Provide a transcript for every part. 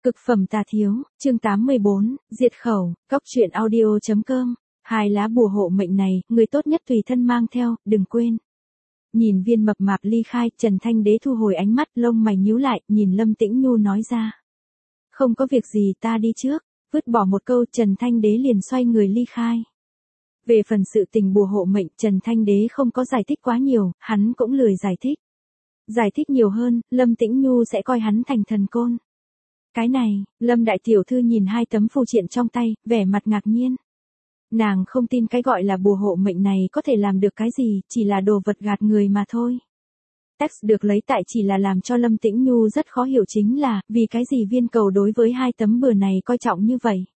Cực phẩm tà thiếu, chương 84, diệt khẩu, cóc truyện audio.com. Hai lá bùa hộ mệnh này, người tốt nhất tùy thân mang theo, đừng quên. Nhìn viên mập mạp ly khai, Trần Thanh Đế thu hồi ánh mắt, lông mày nhíu lại, nhìn Lâm Tĩnh Nhu nói ra. Không có việc gì, ta đi trước. Vứt bỏ một câu, Trần Thanh Đế liền xoay người ly khai. Về phần sự tình bùa hộ mệnh, Trần Thanh Đế không có giải thích quá nhiều, hắn cũng lười giải thích. Giải thích nhiều hơn, Lâm Tĩnh Nhu sẽ coi hắn thành thần côn. Cái này, Lâm đại tiểu thư nhìn hai tấm phù triện trong tay, vẻ mặt ngạc nhiên. Nàng không tin cái gọi là bùa hộ mệnh này có thể làm được cái gì, chỉ là đồ vật gạt người mà thôi. Text được lấy tại chỉ là làm cho Lâm Tĩnh Nhu rất khó hiểu chính là, vì cái gì viên cầu đối với hai tấm bùa này coi trọng như vậy.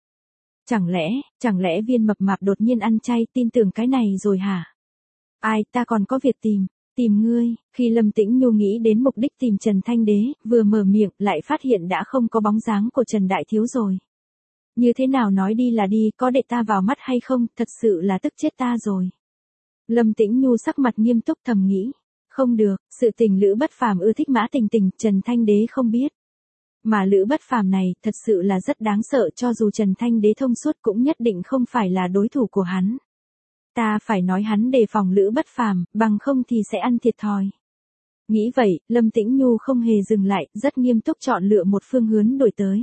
Chẳng lẽ viên mập mạp đột nhiên ăn chay tin tưởng cái này rồi hả? Ai, ta còn có việc tìm ngươi. Khi Lâm Tĩnh Nhu nghĩ đến mục đích tìm Trần Thanh Đế, vừa mở miệng lại phát hiện đã không có bóng dáng của Trần Đại Thiếu rồi. Như thế nào nói đi là đi, có để ta vào mắt hay không, thật sự là tức chết ta rồi. Lâm Tĩnh Nhu sắc mặt nghiêm túc thầm nghĩ. Không được, sự tình Lữ Bất Phàm ưa thích Mã Tình Tình, Trần Thanh Đế không biết. Mà Lữ Bất Phàm này thật sự là rất đáng sợ, cho dù Trần Thanh Đế thông suốt cũng nhất định không phải là đối thủ của hắn. Ta phải nói hắn đề phòng Lữ Bất Phàm, bằng không thì sẽ ăn thiệt thòi. Nghĩ vậy, Lâm Tĩnh Nhu không hề dừng lại, rất nghiêm túc chọn lựa một phương hướng đuổi tới.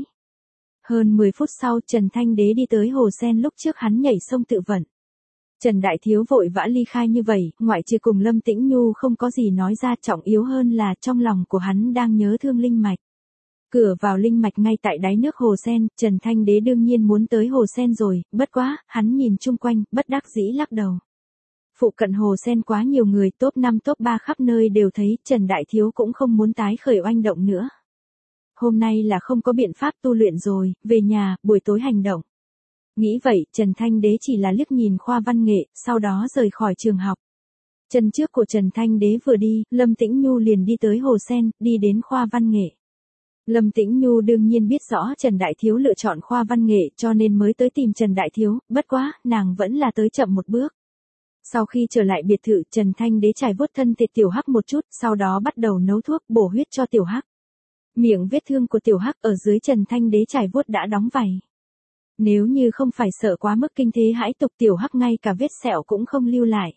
Hơn 10 phút sau, Trần Thanh Đế đi tới hồ sen lúc trước hắn nhảy sông tự vận. Trần Đại Thiếu vội vã ly khai như vậy, ngoại trừ cùng Lâm Tĩnh Nhu không có gì nói ra, trọng yếu hơn là trong lòng của hắn đang nhớ thương linh mạch. Cửa vào linh mạch ngay tại đáy nước hồ sen, Trần Thanh Đế đương nhiên muốn tới hồ sen rồi, bất quá, hắn nhìn chung quanh, bất đắc dĩ lắc đầu. Phụ cận hồ sen quá nhiều người, top 5 top 3 khắp nơi đều thấy, Trần Đại Thiếu cũng không muốn tái khởi oanh động nữa. Hôm nay là không có biện pháp tu luyện rồi, về nhà, buổi tối hành động. Nghĩ vậy, Trần Thanh Đế chỉ là liếc nhìn khoa văn nghệ, sau đó rời khỏi trường học. Chân trước của Trần Thanh Đế vừa đi, Lâm Tĩnh Nhu liền đi tới hồ sen, đi đến khoa văn nghệ. Lâm Tĩnh Nhu đương nhiên biết rõ Trần Đại Thiếu lựa chọn khoa văn nghệ cho nên mới tới tìm Trần Đại Thiếu, bất quá, nàng vẫn là tới chậm một bước. Sau khi trở lại biệt thự, Trần Thanh Đế trải vuốt thân thể Tiểu Hắc một chút, sau đó bắt đầu nấu thuốc bổ huyết cho Tiểu Hắc. Miệng vết thương của Tiểu Hắc ở dưới Trần Thanh Đế trải vuốt đã đóng vảy. Nếu như không phải sợ quá mức kinh thế hãi tục, Tiểu Hắc ngay cả vết sẹo cũng không lưu lại.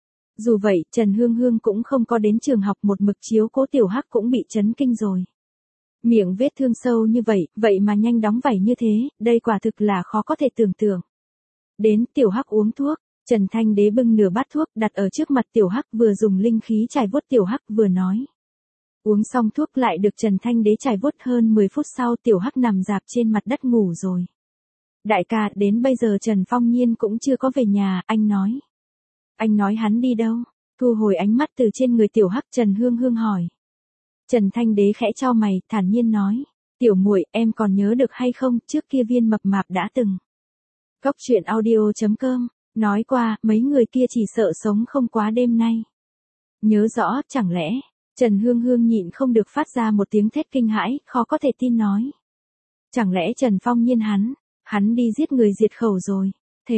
Dù vậy, Trần Hương Hương cũng không có đến trường học, một mực chiếu cố Tiểu Hắc cũng bị chấn kinh rồi. Miệng vết thương sâu như vậy mà nhanh đóng vảy như thế, đây quả thực là khó có thể tưởng tượng. Đến, Tiểu Hắc uống thuốc, Trần Thanh Đế bưng nửa bát thuốc đặt ở trước mặt Tiểu Hắc, vừa dùng linh khí chải vuốt Tiểu Hắc vừa nói. Uống xong thuốc lại được Trần Thanh Đế chải vuốt, hơn 10 phút sau Tiểu Hắc nằm rạp trên mặt đất ngủ rồi. Đại ca, đến bây giờ Trần Phong Nhiên cũng chưa có về nhà, anh nói. Anh nói hắn đi đâu? Thu hồi ánh mắt từ trên người Tiểu Hắc, Trần Hương Hương hỏi. Trần Thanh Đế khẽ chau mày, thản nhiên nói. Tiểu muội, em còn nhớ được hay không, trước kia viên mập mạp đã từng. Cóc truyện audio.com, nói qua, mấy người kia chỉ sợ sống không quá đêm nay. Nhớ rõ, chẳng lẽ, Trần Hương Hương nhịn không được phát ra một tiếng thét kinh hãi, khó có thể tin nói. Chẳng lẽ Trần Phong Nhiên hắn đi giết người diệt khẩu rồi, thế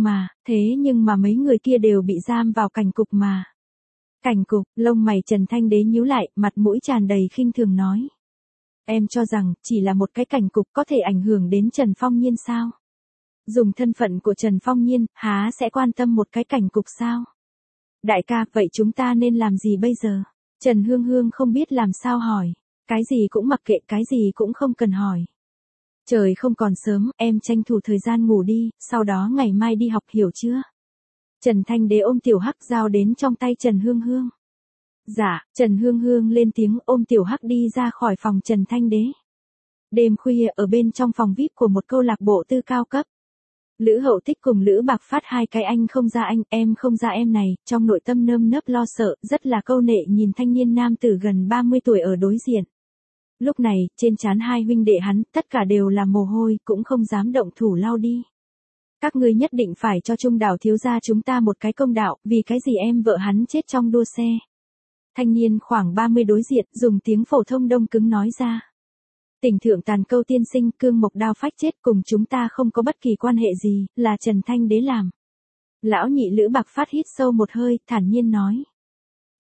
nhưng mà mấy người kia đều bị giam vào cảnh cục mà. Cảnh cục, lông mày Trần Thanh Đế nhíu lại, mặt mũi tràn đầy khinh thường nói. Em cho rằng, chỉ là một cái cảnh cục có thể ảnh hưởng đến Trần Phong Nhiên sao? Dùng thân phận của Trần Phong Nhiên, há sẽ quan tâm một cái cảnh cục sao? Đại ca, vậy chúng ta nên làm gì bây giờ? Trần Hương Hương không biết làm sao hỏi. Cái gì cũng mặc kệ, cái gì cũng không cần hỏi. Trời không còn sớm, em tranh thủ thời gian ngủ đi, sau đó ngày mai đi học, hiểu chưa? Trần Thanh Đế ôm Tiểu Hắc giao đến trong tay Trần Hương Hương. Dạ, Trần Hương Hương lên tiếng ôm Tiểu Hắc đi ra khỏi phòng Trần Thanh Đế. Đêm khuya ở bên trong phòng VIP của một câu lạc bộ tư cao cấp. Lữ Hậu Tích cùng Lữ Bạc Phát, hai cái anh không ra anh, em không ra em này, trong nội tâm nơm nớp lo sợ, rất là câu nệ nhìn thanh niên nam tử gần 30 tuổi ở đối diện. Lúc này, trên trán hai huynh đệ hắn, tất cả đều là mồ hôi, cũng không dám động thủ lau đi. Các ngươi nhất định phải cho Trung Đảo thiếu gia chúng ta một cái công đạo, vì cái gì em vợ hắn chết trong đua xe. Thanh niên khoảng 30 đối diện, dùng tiếng phổ thông đông cứng nói ra. Tỉnh thượng tàn câu tiên sinh, cương mộc đao phách chết, cùng chúng ta không có bất kỳ quan hệ gì, là Trần Thanh Đế làm. Lão nhị Lữ Bạc Phát hít sâu một hơi, thản nhiên nói.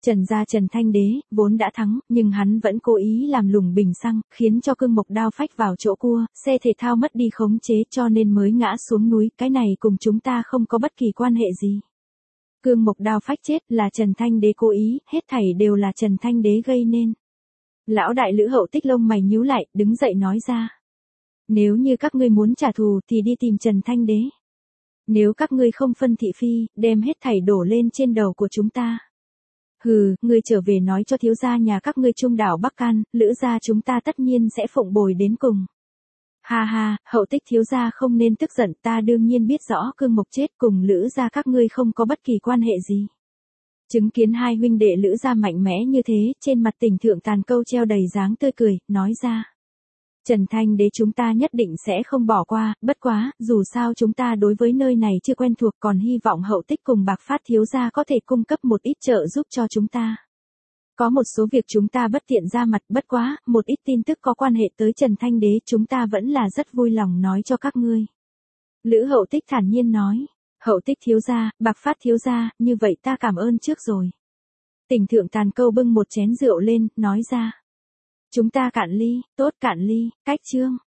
Trần gia Trần Thanh Đế, vốn đã thắng, nhưng hắn vẫn cố ý làm lùng bình xăng, khiến cho Cương Mộc đao phách vào chỗ cua, xe thể thao mất đi khống chế cho nên mới ngã xuống núi, cái này cùng chúng ta không có bất kỳ quan hệ gì. Cương Mộc đao phách chết là Trần Thanh Đế cố ý, hết thảy đều là Trần Thanh Đế gây nên. Lão đại Lữ Hậu Tích lông mày nhíu lại, đứng dậy nói ra. Nếu như các ngươi muốn trả thù thì đi tìm Trần Thanh Đế. Nếu các ngươi không phân thị phi, đem hết thảy đổ lên trên đầu của chúng ta. Hừ, ngươi trở về nói cho thiếu gia nhà các ngươi Trung đảo Bắc Can, Lữ gia chúng ta tất nhiên sẽ phụng bồi đến cùng. Ha ha, Hậu Tích thiếu gia không nên tức giận, ta đương nhiên biết rõ Cương Mộc chết cùng Lữ gia các ngươi không có bất kỳ quan hệ gì. Chứng kiến hai huynh đệ Lữ gia mạnh mẽ như thế, trên mặt Tỉnh Thượng Tàn Câu treo đầy dáng tươi cười, nói ra. Trần Thanh Đế chúng ta nhất định sẽ không bỏ qua, bất quá, dù sao chúng ta đối với nơi này chưa quen thuộc, còn hy vọng Hậu Tích cùng Bạc Phát thiếu gia có thể cung cấp một ít trợ giúp cho chúng ta. Có một số việc chúng ta bất tiện ra mặt, bất quá, một ít tin tức có quan hệ tới Trần Thanh Đế chúng ta vẫn là rất vui lòng nói cho các ngươi. Lữ Hậu Tích thản nhiên nói, Hậu Tích thiếu gia, Bạc Phát thiếu gia, như vậy ta cảm ơn trước rồi. Tỉnh Thượng Tàn Câu bưng một chén rượu lên, nói ra. Chúng ta cạn ly, tốt cạn ly, cách chương.